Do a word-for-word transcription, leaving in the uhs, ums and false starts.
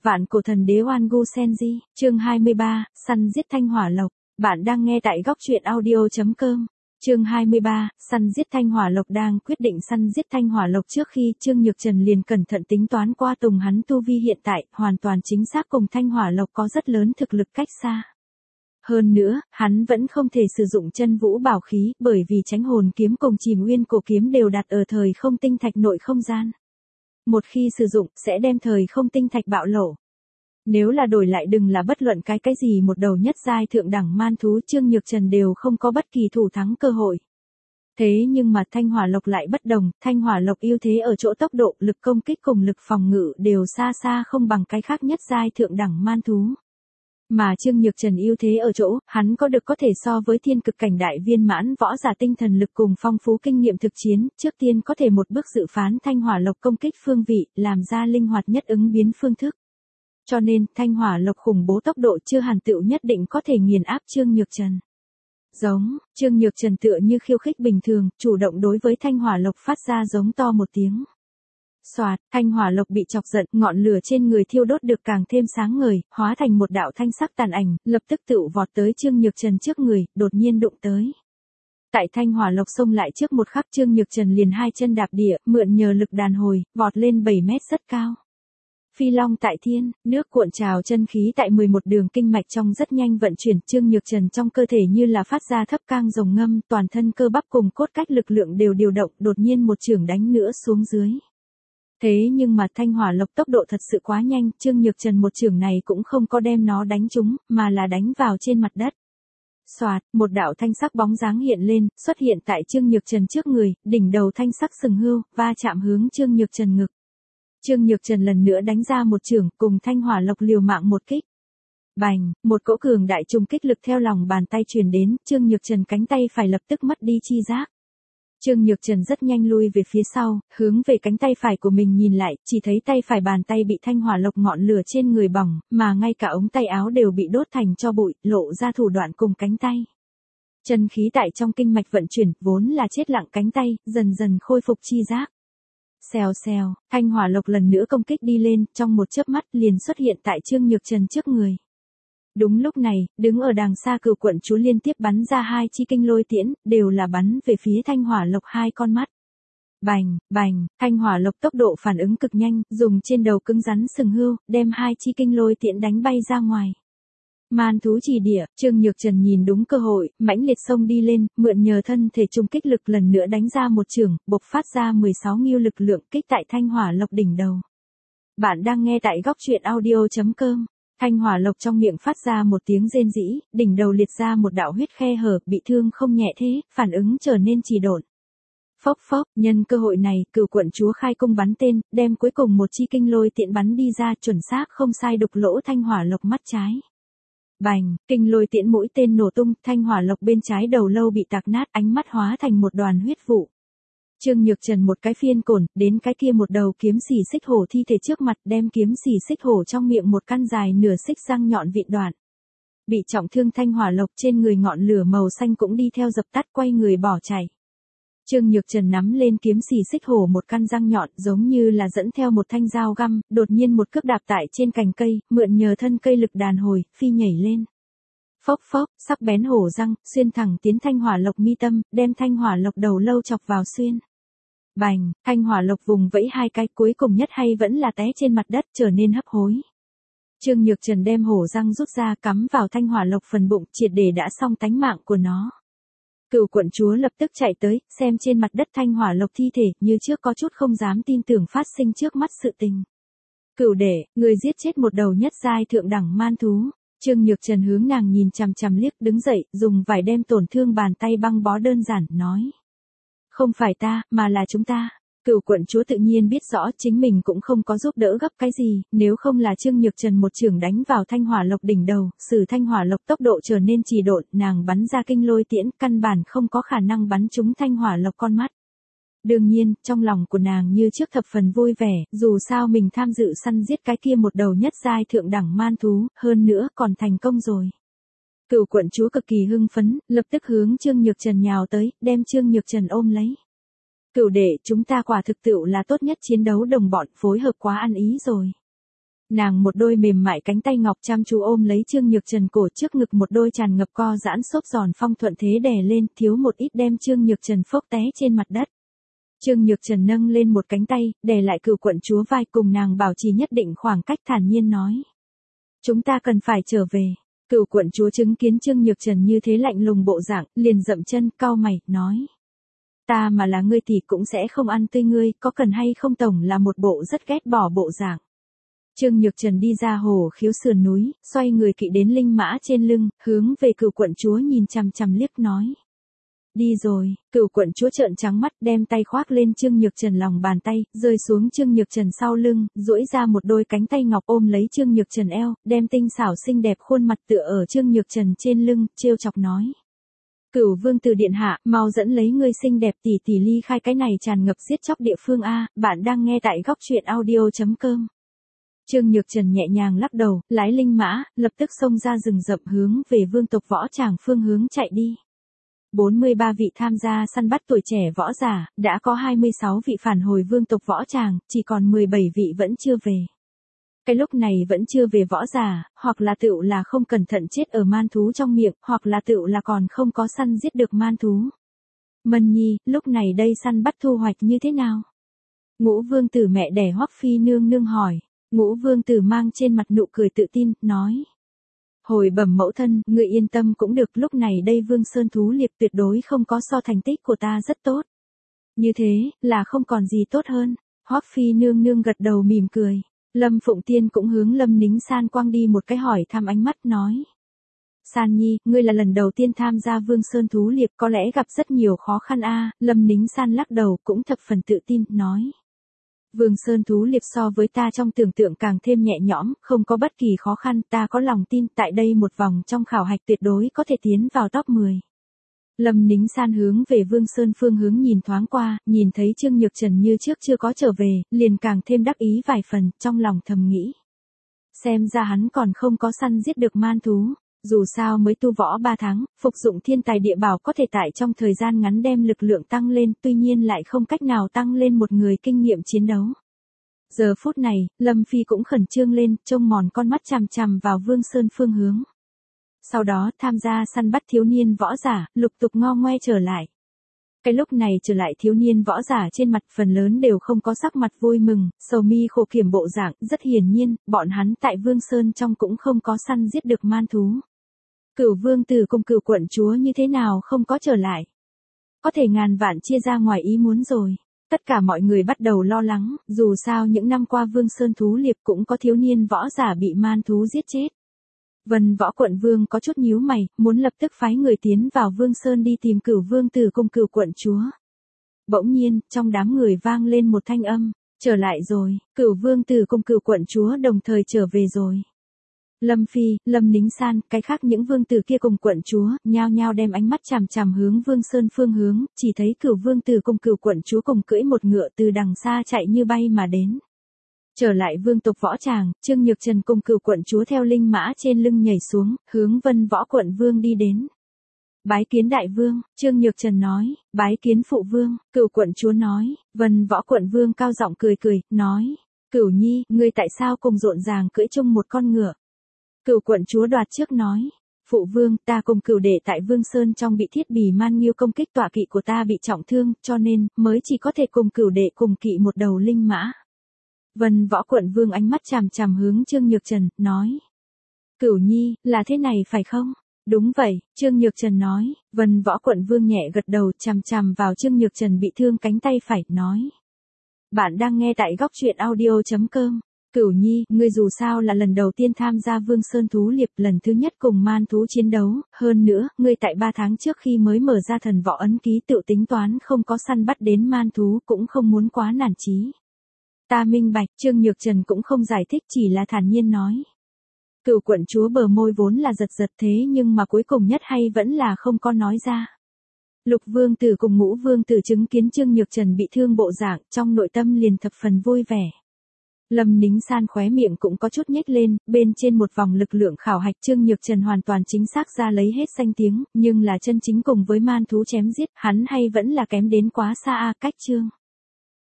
Vạn cổ thần đế Oan Gu Senji, chương hai mươi ba, săn giết thanh hỏa lộc. Bạn đang nghe tại góc truyện audio.com. Chương hai mươi ba, săn giết thanh hỏa lộc. Đang quyết định săn giết thanh hỏa lộc trước khi Trương Nhược Trần liền cẩn thận tính toán qua Tùng hắn tu vi hiện tại, hoàn toàn chính xác cùng thanh hỏa lộc có rất lớn thực lực cách xa. Hơn nữa, hắn vẫn không thể sử dụng chân vũ bảo khí, bởi vì Chánh hồn kiếm cùng Chìm Nguyên cổ kiếm đều đặt ở thời không tinh thạch nội không gian. Một khi sử dụng, sẽ đem thời không tinh thạch bạo lộ. Nếu là đổi lại đừng là bất luận cái cái gì một đầu nhất giai thượng đẳng man thú, Trương Nhược Trần đều không có bất kỳ thủ thắng cơ hội. Thế nhưng mà thanh hỏa lộc lại bất đồng, thanh hỏa lộc ưu thế ở chỗ tốc độ, lực công kích cùng lực phòng ngự đều xa xa không bằng cái khác nhất giai thượng đẳng man thú. Mà Trương Nhược Trần ưu thế ở chỗ, hắn có được có thể so với thiên cực cảnh đại viên mãn võ giả tinh thần lực cùng phong phú kinh nghiệm thực chiến, trước tiên có thể một bước dự phán thanh hỏa lộc công kích phương vị, làm ra linh hoạt nhất ứng biến phương thức. Cho nên, thanh hỏa lộc khủng bố tốc độ chưa hẳn tựu nhất định có thể nghiền áp Trương Nhược Trần. Giống, Trương Nhược Trần tựa như khiêu khích bình thường, chủ động đối với thanh hỏa lộc phát ra giống to một tiếng. Soạt, thanh hỏa lộc bị chọc giận, ngọn lửa trên người thiêu đốt được càng thêm sáng ngời, hóa thành một đạo thanh sắc tàn ảnh, lập tức tựu vọt tới Trương Nhược Trần trước người, đột nhiên đụng tới. Tại thanh hỏa lộc xông lại trước một khắc, Trương Nhược Trần liền hai chân đạp địa, mượn nhờ lực đàn hồi, vọt lên bảy mét rất cao. Phi long tại thiên, nước cuộn trào chân khí tại mười một đường kinh mạch trong rất nhanh vận chuyển, Trương Nhược Trần trong cơ thể như là phát ra thấp cang rồng ngâm, toàn thân cơ bắp cùng cốt cách lực lượng đều điều động, đột nhiên một chưởng đánh nữa xuống dưới. Thế nhưng mà thanh hỏa lộc tốc độ thật sự quá nhanh, Trương Nhược Trần một chưởng này cũng không có đem nó đánh trúng, mà là đánh vào trên mặt đất. Soạt, một đạo thanh sắc bóng dáng hiện lên, xuất hiện tại Trương Nhược Trần trước người, đỉnh đầu thanh sắc sừng hươu, va chạm hướng Trương Nhược Trần ngực. Trương Nhược Trần lần nữa đánh ra một chưởng, cùng thanh hỏa lộc liều mạng một kích. Bành, một cỗ cường đại trùng kích lực theo lòng bàn tay truyền đến, Trương Nhược Trần cánh tay phải lập tức mất đi chi giác. Trương Nhược Trần rất nhanh lui về phía sau, hướng về cánh tay phải của mình nhìn lại, chỉ thấy tay phải bàn tay bị thanh hỏa lộc ngọn lửa trên người bỏng, mà ngay cả ống tay áo đều bị đốt thành tro bụi, lộ ra thủ đoạn cùng cánh tay. Chân khí tại trong kinh mạch vận chuyển, vốn là chết lặng cánh tay, dần dần khôi phục chi giác. Xèo xèo, thanh hỏa lộc lần nữa công kích đi lên, trong một chớp mắt liền xuất hiện tại Trương Nhược Trần trước người. Đúng lúc này, đứng ở đàng xa Cửu quận chúa liên tiếp bắn ra hai chi kinh lôi tiễn, đều là bắn về phía thanh hỏa lộc hai con mắt. Bành, bành, thanh hỏa lộc tốc độ phản ứng cực nhanh, dùng trên đầu cứng rắn sừng hươu, đem hai chi kinh lôi tiễn đánh bay ra ngoài. Man thú chỉ địa, Trương Nhược Trần nhìn đúng cơ hội, mãnh liệt xông đi lên, mượn nhờ thân thể trùng kích lực lần nữa đánh ra một chưởng, bộc phát ra mười sáu nghiêu lực lượng kích tại thanh hỏa lộc đỉnh đầu. Bạn đang nghe tại góc truyện audio.com. Thanh hỏa lộc trong miệng phát ra một tiếng rên rỉ, đỉnh đầu liệt ra một đạo huyết khe hở, bị thương không nhẹ thế, phản ứng trở nên trì độn. Phốc phốc, nhân cơ hội này, Cửu quận chúa khai cung bắn tên, đem cuối cùng một chi kinh lôi tiện bắn đi ra, chuẩn xác không sai đục lỗ thanh hỏa lộc mắt trái. Bành, kinh lôi tiễn mũi tên nổ tung, thanh hỏa lộc bên trái đầu lâu bị tạc nát, ánh mắt hóa thành một đoàn huyết vụ. Trương Nhược Trần một cái phiên cổn, đến cái kia một đầu kiếm xỉ xích hổ thi thể trước mặt, đem kiếm xỉ xích hổ trong miệng một căn dài nửa xích răng nhọn vịn đoạn. Bị trọng thương thanh hỏa lộc trên người ngọn lửa màu xanh cũng đi theo dập tắt, quay người bỏ chạy. Trương Nhược Trần nắm lên kiếm xỉ xích hổ một căn răng nhọn, giống như là dẫn theo một thanh dao găm, đột nhiên một cước đạp tại trên cành cây, mượn nhờ thân cây lực đàn hồi, phi nhảy lên. Phốc phốc, sắc bén hổ răng, xuyên thẳng tiến thanh hỏa lộc mi tâm, đem thanh hỏa lộc đầu lâu chọc vào xuyên. Bành, thanh hỏa lộc vùng vẫy hai cái, cuối cùng nhất hay vẫn là té trên mặt đất, trở nên hấp hối. Trương Nhược Trần đem hổ răng rút ra, cắm vào thanh hỏa lộc phần bụng, triệt để đã xong tánh mạng của nó. Cửu quận chúa lập tức chạy tới, xem trên mặt đất thanh hỏa lộc thi thể, như trước có chút không dám tin tưởng phát sinh trước mắt sự tình. Cửu đệ, người giết chết một đầu nhất giai thượng đẳng man thú. Trương Nhược Trần hướng nàng nhìn chằm chằm liếc, đứng dậy, dùng vải đem tổn thương bàn tay băng bó đơn giản, nói. Không phải ta, mà là chúng ta. Cửu quận chúa tự nhiên biết rõ chính mình cũng không có giúp đỡ gấp cái gì, nếu không là Trương Nhược Trần một chưởng đánh vào thanh hỏa lộc đỉnh đầu, sử thanh hỏa lộc tốc độ trở nên trì độn, nàng bắn ra kinh lôi tiễn, căn bản không có khả năng bắn trúng thanh hỏa lộc con mắt. Đương nhiên, trong lòng của nàng như trước thập phần vui vẻ, dù sao mình tham dự săn giết cái kia một đầu nhất giai thượng đẳng man thú, hơn nữa còn thành công rồi. Cửu quận chúa cực kỳ hưng phấn, lập tức hướng Trương Nhược Trần nhào tới, đem Trương Nhược Trần ôm lấy. Cửu đệ, chúng ta quả thực tựu là tốt nhất chiến đấu đồng bọn, phối hợp quá ăn ý rồi. Nàng một đôi mềm mại cánh tay ngọc chăm chú ôm lấy Trương Nhược Trần cổ, trước ngực một đôi tràn ngập co giãn xốp giòn phong thuận thế đè lên, thiếu một ít đem Trương Nhược Trần phốc té trên mặt đất. Trương Nhược Trần nâng lên một cánh tay, đè lại Cửu quận chúa vai, cùng nàng bảo trì nhất định khoảng cách, thản nhiên nói. Chúng ta cần phải trở về. Cửu quận chúa chứng kiến Trương Nhược Trần như thế lạnh lùng bộ dạng, liền dậm chân, cau mày, nói. Ta mà là ngươi thì cũng sẽ không ăn tươi ngươi, có cần hay không, tổng là một bộ rất ghét bỏ bộ dạng. Trương Nhược Trần đi ra hồ khiếu sườn núi, xoay người kỵ đến linh mã trên lưng, hướng về Cửu quận chúa nhìn chằm chằm liếc nói. Đi rồi. Cửu quận chúa trợn trắng mắt, đem tay khoác lên Trương Nhược Trần lòng bàn tay, rơi xuống Trương Nhược Trần sau lưng, duỗi ra một đôi cánh tay ngọc ôm lấy Trương Nhược Trần eo, đem tinh xảo xinh đẹp khuôn mặt tựa ở Trương Nhược Trần trên lưng, trêu chọc nói. Cửu vương tử điện hạ, mau dẫn lấy ngươi xinh đẹp tỷ tỷ ly khai cái này tràn ngập giết chóc địa phương a. Bạn đang nghe tại góc truyện audio chấm com. Trương Nhược Trần nhẹ nhàng lắc đầu, lái linh mã, lập tức xông ra rừng rậm hướng về vương tộc võ tràng phương hướng chạy đi. bốn mươi ba vị tham gia săn bắt tuổi trẻ võ giả, đã có hai mươi sáu vị phản hồi vương tộc võ tràng, chỉ còn mười bảy vị vẫn chưa về. Cái lúc này vẫn chưa về võ giả, hoặc là tựu là không cẩn thận chết ở man thú trong miệng, hoặc là tựu là còn không có săn giết được man thú. Mân Nhi, lúc này đây săn bắt thu hoạch như thế nào? Ngũ vương tử mẹ đẻ Hoắc Phi nương nương hỏi. Ngũ vương tử mang trên mặt nụ cười tự tin, nói. Hồi bẩm mẫu thân, ngươi yên tâm cũng được, lúc này đây Vương Sơn thú liệp tuyệt đối không có so thành tích của ta rất tốt. Như thế, là không còn gì tốt hơn. Hoắc Phi nương nương gật đầu mỉm cười. Lâm Phụng Tiên cũng hướng Lâm Nính San quang đi một cái hỏi thăm ánh mắt, nói. San Nhi, ngươi là lần đầu tiên tham gia Vương Sơn thú liệp, có lẽ gặp rất nhiều khó khăn a. Lâm Nính San lắc đầu, cũng thập phần tự tin, nói. Vương Sơn thú liệp so với ta trong tưởng tượng càng thêm nhẹ nhõm, không có bất kỳ khó khăn, ta có lòng tin tại đây một vòng trong khảo hạch tuyệt đối có thể tiến vào top mười. Lâm Nính San hướng về Vương Sơn phương hướng nhìn thoáng qua, nhìn thấy Trương Nhược Trần như trước chưa có trở về, liền càng thêm đắc ý vài phần, trong lòng thầm nghĩ. Xem ra hắn còn không có săn giết được man thú. Dù sao mới tu võ ba tháng, phục dụng thiên tài địa bảo có thể tại trong thời gian ngắn đem lực lượng tăng lên, tuy nhiên lại không cách nào tăng lên một người kinh nghiệm chiến đấu. Giờ phút này, Lâm Phi cũng khẩn trương lên, trông mòn con mắt chằm chằm vào Vương Sơn phương hướng. Sau đó tham gia săn bắt thiếu niên võ giả, lục tục ngo ngoe trở lại. Cái lúc này trở lại thiếu niên võ giả trên mặt phần lớn đều không có sắc mặt vui mừng, sầu mi khổ kiểm bộ dạng, rất hiển nhiên, bọn hắn tại Vương Sơn trong cũng không có săn giết được man thú. Cửu vương tử cùng Cửu quận chúa như thế nào không có trở lại. Có thể ngàn vạn chia ra ngoài ý muốn rồi. Tất cả mọi người bắt đầu lo lắng, dù sao những năm qua Vương Sơn thú liệp cũng có thiếu niên võ giả bị man thú giết chết. Vân Võ quận vương có chút nhíu mày, muốn lập tức phái người tiến vào Vương Sơn đi tìm Cửu vương tử cùng Cửu quận chúa. Bỗng nhiên, trong đám người vang lên một thanh âm, trở lại rồi, Cửu vương tử cùng Cửu quận chúa đồng thời trở về rồi. Lâm Phi, Lâm Nính San, cái khác những vương tử kia cùng quận chúa, nhao nhao đem ánh mắt chằm chằm hướng Vương Sơn phương hướng, chỉ thấy Cửu vương tử cùng Cửu quận chúa cùng cưỡi một ngựa từ đằng xa chạy như bay mà đến. Trở lại vương tộc võ tràng, Trương Nhược Trần cùng Cửu quận chúa theo linh mã trên lưng nhảy xuống, hướng Vân Võ quận vương đi đến. Bái kiến đại vương, Trương Nhược Trần nói, bái kiến phụ vương, Cửu quận chúa nói, Vân Võ quận vương cao giọng cười cười, nói, Cửu nhi, ngươi tại sao cùng rộn ràng cưỡi chung một con ngựa? Cửu quận chúa đoạt trước nói, phụ vương, ta cùng Cửu đệ tại Vương Sơn trong bị thiết bì man nghiêu công kích, tọa kỵ của ta bị trọng thương, cho nên, mới chỉ có thể cùng Cửu đệ cùng kỵ một đầu linh mã. Vân Võ quận vương ánh mắt chằm chằm hướng Trương Nhược Trần, nói. Cửu nhi, là thế này phải không? Đúng vậy, Trương Nhược Trần nói. Vân Võ quận vương nhẹ gật đầu, chằm chằm vào Trương Nhược Trần bị thương cánh tay phải, nói. Bạn đang nghe tại góc truyện audio chấm com. Cửu nhi, ngươi dù sao là lần đầu tiên tham gia Vương Sơn thú liệp, lần thứ nhất cùng man thú chiến đấu, hơn nữa, ngươi tại ba tháng trước khi mới mở ra thần võ ấn ký tự tính toán không có săn bắt đến man thú, cũng không muốn quá nản chí. Ta minh bạch, Trương Nhược Trần cũng không giải thích, chỉ là thản nhiên nói. Cửu quận chúa bờ môi vốn là giật giật, thế nhưng mà cuối cùng nhất hay vẫn là không có nói ra. Lục vương tử cùng Ngũ vương tử chứng kiến Trương Nhược Trần bị thương bộ dạng, trong nội tâm liền thập phần vui vẻ. Lâm Nính San khóe miệng cũng có chút nhếch lên, bên trên một vòng lực lượng khảo hạch Trương Nhược Trần hoàn toàn chính xác ra lấy hết danh tiếng, nhưng là chân chính cùng với man thú chém giết, hắn hay vẫn là kém đến quá xa a. Cách Trương